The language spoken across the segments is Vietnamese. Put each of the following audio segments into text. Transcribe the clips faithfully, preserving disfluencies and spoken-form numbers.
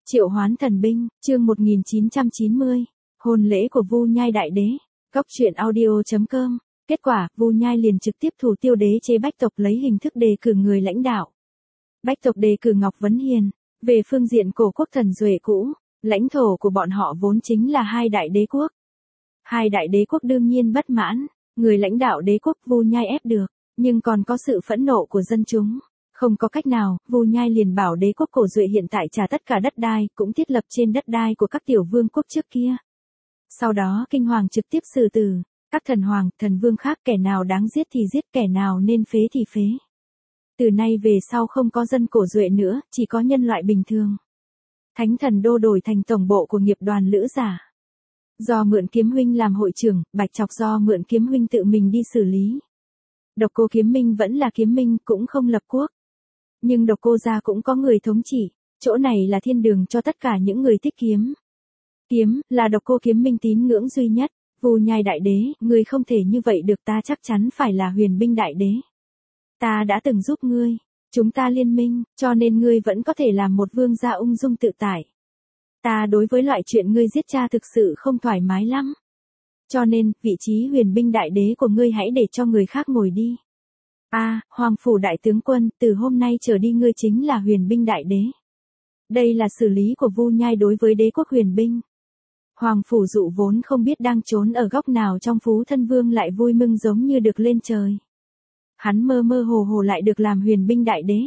Triệu Hoán Thần Binh, chương một nghìn chín trăm chín mươi, hôn lễ của Vu Nhai Đại Đế. Cốc truyện audio chấm com. Kết quả, Vu Nhai liền trực tiếp thủ tiêu đế chế Bách tộc lấy hình thức đề cử người lãnh đạo. Bách tộc đề cử Ngọc Vấn Hiền. Về phương diện cổ quốc thần duệ cũ, lãnh thổ của bọn họ vốn chính là hai đại đế quốc. Hai đại đế quốc đương nhiên bất mãn, người lãnh đạo đế quốc Vu Nhai ép được, nhưng còn có sự phẫn nộ của dân chúng. Không có cách nào, Vu Nhai liền bảo đế quốc cổ duệ hiện tại trả tất cả đất đai, cũng thiết lập trên đất đai của các tiểu vương quốc trước kia. Sau đó kinh hoàng trực tiếp xử tử, các thần hoàng, thần vương khác kẻ nào đáng giết thì giết, kẻ nào nên phế thì phế. Từ nay về sau không có dân cổ duệ nữa, chỉ có nhân loại bình thường. Thánh thần đô đổi thành tổng bộ của nghiệp đoàn lữ giả. Do Mượn Kiếm huynh làm hội trưởng, Bạch Trọc do Mượn Kiếm huynh tự mình đi xử lý. Độc Cô Kiếm Minh vẫn là kiếm minh, cũng không lập quốc. Nhưng Độc Cô gia cũng có người thống trị, chỗ này là thiên đường cho tất cả những người thích kiếm. Kiếm, là Độc Cô Kiếm Minh tín ngưỡng duy nhất. Vu Nhai Đại Đế, ngươi không thể như vậy được, ta chắc chắn phải là Huyền Binh Đại Đế. Ta đã từng giúp ngươi, chúng ta liên minh, cho nên ngươi vẫn có thể làm một vương gia ung dung tự tại. Ta đối với loại chuyện ngươi giết cha thực sự không thoải mái lắm. Cho nên, vị trí Huyền Binh Đại Đế của ngươi hãy để cho người khác ngồi đi. A, à, Hoàng phủ đại tướng quân, từ hôm nay trở đi ngươi chính là Huyền Binh Đại Đế. Đây là xử lý của Vu Nhai đối với đế quốc Huyền Binh. Hoàng phủ dụ vốn không biết đang trốn ở góc nào trong Phú Thân Vương lại vui mừng giống như được lên trời. Hắn mơ mơ hồ hồ lại được làm Huyền Binh Đại Đế.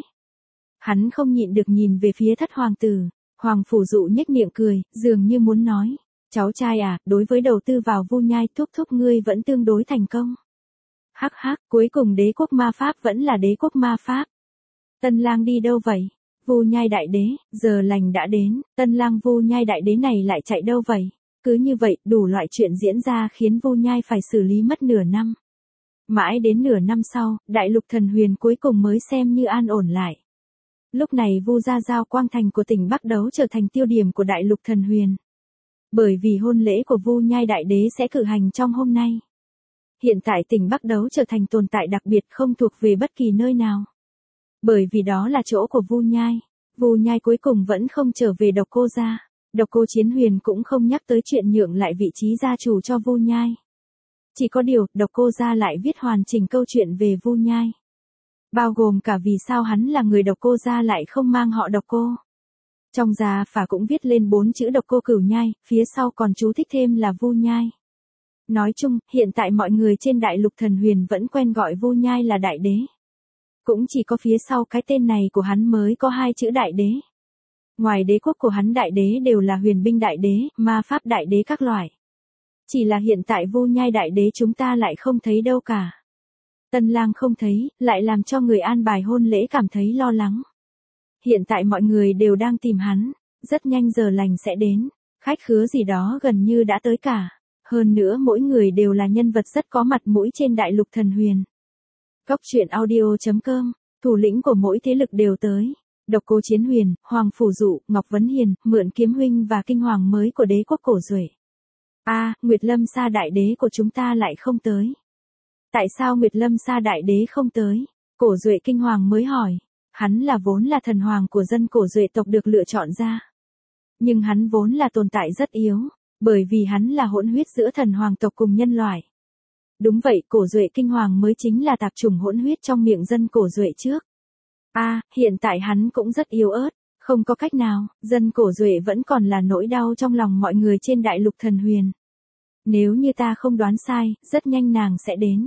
Hắn không nhịn được nhìn về phía thất hoàng tử, Hoàng phủ dụ nhếch miệng cười, dường như muốn nói, cháu trai à, đối với đầu tư vào Vu Nhai thúc thúc ngươi vẫn tương đối thành công. Hắc hắc, cuối cùng đế quốc ma pháp vẫn là đế quốc ma pháp. Tân lang đi đâu vậy? Vu Nhai Đại Đế, giờ lành đã đến, tân lang Vu Nhai Đại Đế này lại chạy đâu vậy? Cứ như vậy, đủ loại chuyện diễn ra khiến Vu Nhai phải xử lý mất nửa năm. Mãi đến nửa năm sau, Đại Lục Thần Huyền cuối cùng mới xem như an ổn lại. Lúc này Vu gia Giao Quang Thành của tỉnh Bắc Đấu trở thành tiêu điểm của Đại Lục Thần Huyền. Bởi vì hôn lễ của Vu Nhai Đại Đế sẽ cử hành trong hôm nay. Hiện tại tỉnh Bắc Đấu trở thành tồn tại đặc biệt không thuộc về bất kỳ nơi nào. Bởi vì đó là chỗ của Vu Nhai. Vu Nhai cuối cùng vẫn không trở về Độc Cô gia. Độc Cô Chiến Huyền cũng không nhắc tới chuyện nhượng lại vị trí gia chủ cho Vu Nhai. Chỉ có điều, Độc Cô gia lại viết hoàn chỉnh câu chuyện về Vu Nhai. Bao gồm cả vì sao hắn là người Độc Cô gia lại không mang họ Độc Cô. Trong gia phả cũng viết lên bốn chữ Độc Cô Cửu Nhai, phía sau còn chú thích thêm là Vu Nhai. Nói chung, hiện tại mọi người trên Đại Lục Thần Huyền vẫn quen gọi Vu Nhai là Đại Đế. Cũng chỉ có phía sau cái tên này của hắn mới có hai chữ Đại Đế. Ngoài đế quốc của hắn Đại Đế đều là Huyền Binh Đại Đế, Ma Pháp Đại Đế các loại. Chỉ là hiện tại Vu Nhai Đại Đế chúng ta lại không thấy đâu cả. Tân lang không thấy, lại làm cho người an bài hôn lễ cảm thấy lo lắng. Hiện tại mọi người đều đang tìm hắn, rất nhanh giờ lành sẽ đến, khách khứa gì đó gần như đã tới cả. Hơn nữa mỗi người đều là nhân vật rất có mặt mũi trên Đại Lục Thần Huyền. Cốc truyện audio chấm com, thủ lĩnh của mỗi thế lực đều tới. Độc Cô Chiến Huyền, Hoàng phủ dụ, Ngọc Vấn Hiền, Mượn Kiếm huynh và kinh hoàng mới của đế quốc cổ duệ. A, à, Nguyệt Lâm Sa Đại Đế của chúng ta lại không tới. Tại sao Nguyệt Lâm Sa Đại Đế không tới? Cổ duệ kinh hoàng mới hỏi. Hắn là vốn là thần hoàng của dân cổ duệ tộc được lựa chọn ra. Nhưng hắn vốn là tồn tại rất yếu. Bởi vì hắn là hỗn huyết giữa thần hoàng tộc cùng nhân loại. Đúng vậy, cổ duệ kinh hoàng mới chính là tạp chủng hỗn huyết trong miệng dân cổ duệ trước. A, à, hiện tại hắn cũng rất yếu ớt, không có cách nào, dân cổ duệ vẫn còn là nỗi đau trong lòng mọi người trên Đại Lục Thần Huyền. Nếu như ta không đoán sai, rất nhanh nàng sẽ đến.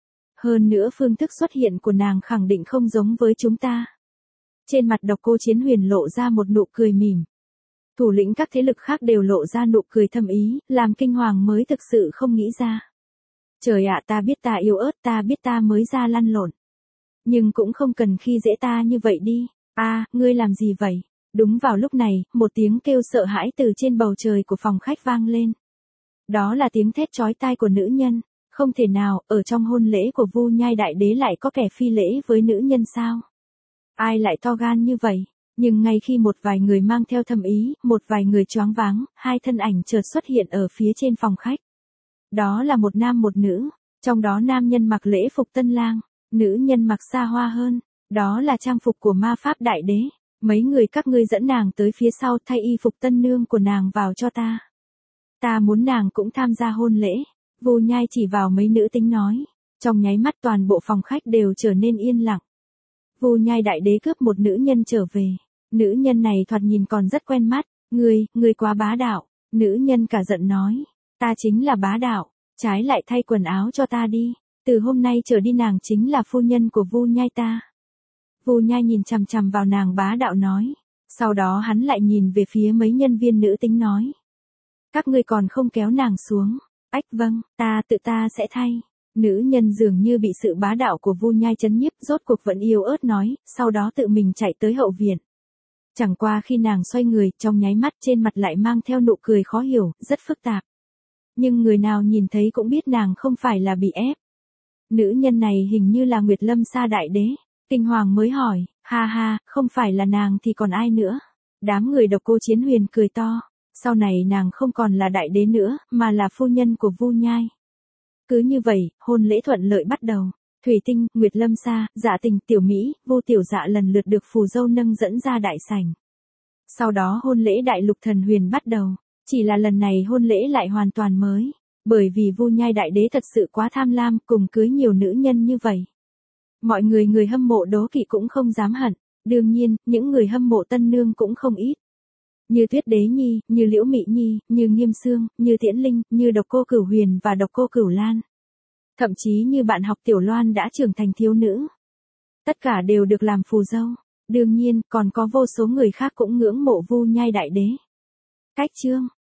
Hơn nữa phương thức xuất hiện của nàng khẳng định không giống với chúng ta. Trên mặt Độc Cô Chiến Huyền lộ ra một nụ cười mỉm. Thủ lĩnh các thế lực khác đều lộ ra nụ cười thâm ý, làm kinh hoàng mới thực sự không nghĩ ra. Trời ạ, ta biết ta yếu ớt, ta biết ta mới ra lăn lộn. Nhưng cũng không cần khi dễ ta như vậy đi. A, à, ngươi làm gì vậy? Đúng vào lúc này, một tiếng kêu sợ hãi từ trên bầu trời của phòng khách vang lên. Đó là tiếng thét chói tai của nữ nhân. Không thể nào, ở trong hôn lễ của Vu Nhai Đại Đế lại có kẻ phi lễ với nữ nhân sao? Ai lại to gan như vậy? Nhưng ngay khi một vài người mang theo thâm ý, một vài người choáng váng, hai thân ảnh chợt xuất hiện ở phía trên phòng khách. Đó là một nam một nữ, trong đó nam nhân mặc lễ phục tân lang, nữ nhân mặc xa hoa hơn, đó là trang phục của Ma Pháp Đại Đế. Mấy người các ngươi dẫn nàng tới phía sau thay y phục tân nương của nàng vào cho ta. Ta muốn nàng cũng tham gia hôn lễ. Vu Nhai chỉ vào mấy nữ tính nói. Trong nháy mắt toàn bộ phòng khách đều trở nên yên lặng. Vu Nhai đại đế cướp một nữ nhân trở về. Nữ nhân này thoạt nhìn còn rất quen mắt. Ngươi, ngươi quá bá đạo. Nữ nhân cả giận nói. Ta chính là bá đạo. Trái lại thay quần áo cho ta đi. Từ hôm nay trở đi nàng chính là phu nhân của Vu Nhai ta. Vu Nhai nhìn chằm chằm vào nàng bá đạo nói. Sau đó hắn lại nhìn về phía mấy nhân viên nữ tính nói. Các ngươi còn không kéo nàng xuống. Ách vâng, ta tự ta sẽ thay. Nữ nhân dường như bị sự bá đạo của Vu Nhai chấn nhiếp, rốt cuộc vẫn yếu ớt nói, sau đó tự mình chạy tới hậu viện. Chẳng qua khi nàng xoay người, trong nháy mắt trên mặt lại mang theo nụ cười khó hiểu, rất phức tạp. Nhưng người nào nhìn thấy cũng biết nàng không phải là bị ép. Nữ nhân này hình như là Nguyệt Lâm Sa đại đế. Kinh Hoàng mới hỏi, ha ha, không phải là nàng thì còn ai nữa. Đám người Độc Cô Chiến Huyền cười to. Sau này nàng không còn là đại đế nữa, mà là phu nhân của Vu Nhai. Cứ như vậy, hôn lễ thuận lợi bắt đầu. Thủy Tinh, Nguyệt Lâm Sa, Dạ Tình, Tiểu Mỹ, Vu Tiểu Dạ lần lượt được phù dâu nâng dẫn ra đại sảnh. Sau đó hôn lễ Đại Lục Thần Huyền bắt đầu. Chỉ là lần này hôn lễ lại hoàn toàn mới. Bởi vì Vu Nhai đại đế thật sự quá tham lam, cùng cưới nhiều nữ nhân như vậy. Mọi người người hâm mộ đố kỵ cũng không dám hận. Đương nhiên, những người hâm mộ tân nương cũng không ít. Như Tuyết Đế Nhi, như Liễu Mị Nhi, như Nghiêm Sương, như Tiễn Linh, như Độc Cô Cửu Huyền và Độc Cô Cửu Lan. Thậm chí như bạn học Tiểu Loan đã trưởng thành thiếu nữ. Tất cả đều được làm phù dâu. Đương nhiên, còn có vô số người khác cũng ngưỡng mộ Vu Nhai đại đế. Cách chương